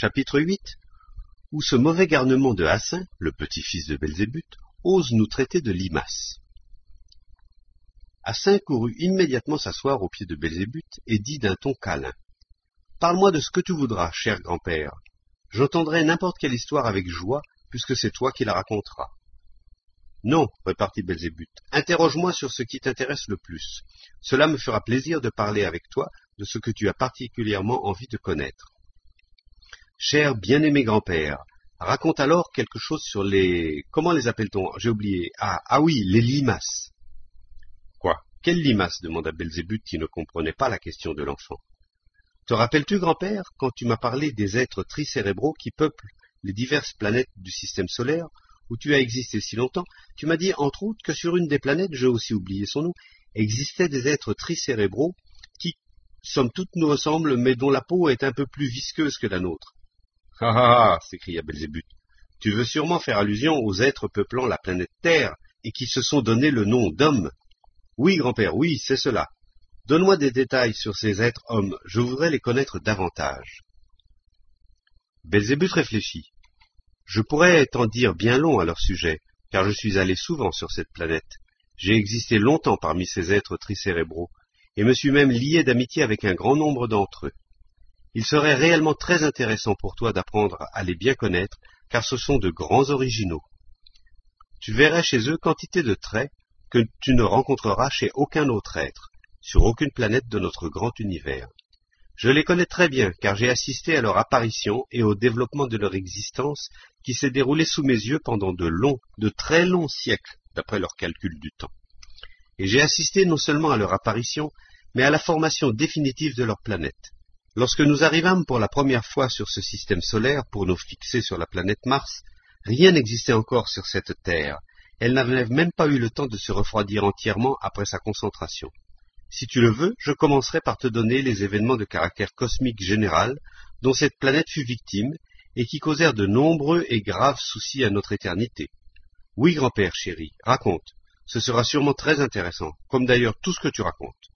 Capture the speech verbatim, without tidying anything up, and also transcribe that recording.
Chapitre huit. Où ce mauvais garnement de Hassin, le petit-fils de Belzébuth, ose nous traiter de limaces. Hassin courut immédiatement s'asseoir aux pieds de Belzébuth et dit d'un ton câlin. « Parle-moi de ce que tu voudras, cher grand-père. J'entendrai n'importe quelle histoire avec joie, puisque c'est toi qui la raconteras. »« Non, repartit Belzébuth, interroge-moi sur ce qui t'intéresse le plus. Cela me fera plaisir de parler avec toi de ce que tu as particulièrement envie de connaître. » Cher bien-aimé grand-père, raconte alors quelque chose sur les... Comment les appelle-t-on? J'ai oublié. Ah, ah oui, les limaces. Quoi? Quelles limaces? Demanda Belzébuth qui ne comprenait pas la question de l'enfant. Te rappelles-tu, grand-père, quand tu m'as parlé des êtres tricérébraux qui peuplent les diverses planètes du système solaire, où tu as existé si longtemps, tu m'as dit, entre autres, que sur une des planètes, j'ai aussi oublié son nom, existaient des êtres tricérébraux qui, somme toute, nous ressemblent, mais dont la peau est un peu plus visqueuse que la nôtre. « Ah ah ah !» s'écria Belzébuth. « Tu veux sûrement faire allusion aux êtres peuplant la planète Terre et qui se sont donné le nom d'hommes. »« Oui, grand-père, oui, c'est cela. Donne-moi des détails sur ces êtres hommes, je voudrais les connaître davantage. » Belzébuth réfléchit. « Je pourrais t'en dire bien long à leur sujet, car je suis allé souvent sur cette planète. J'ai existé longtemps parmi ces êtres tricérébraux, et me suis même lié d'amitié avec un grand nombre d'entre eux. Il serait réellement très intéressant pour toi d'apprendre à les bien connaître, car ce sont de grands originaux. Tu verrais chez eux quantité de traits que tu ne rencontreras chez aucun autre être, sur aucune planète de notre grand univers. Je les connais très bien, car j'ai assisté à leur apparition et au développement de leur existence qui s'est déroulé sous mes yeux pendant de longs, de très longs siècles, d'après leur calcul du temps. Et j'ai assisté non seulement à leur apparition, mais à la formation définitive de leur planète. Lorsque nous arrivâmes pour la première fois sur ce système solaire pour nous fixer sur la planète Mars, rien n'existait encore sur cette Terre. Elle n'avait même pas eu le temps de se refroidir entièrement après sa concentration. Si tu le veux, je commencerai par te donner les événements de caractère cosmique général dont cette planète fut victime et qui causèrent de nombreux et graves soucis à notre éternité. Oui, grand-père chéri, raconte. Ce sera sûrement très intéressant, comme d'ailleurs tout ce que tu racontes.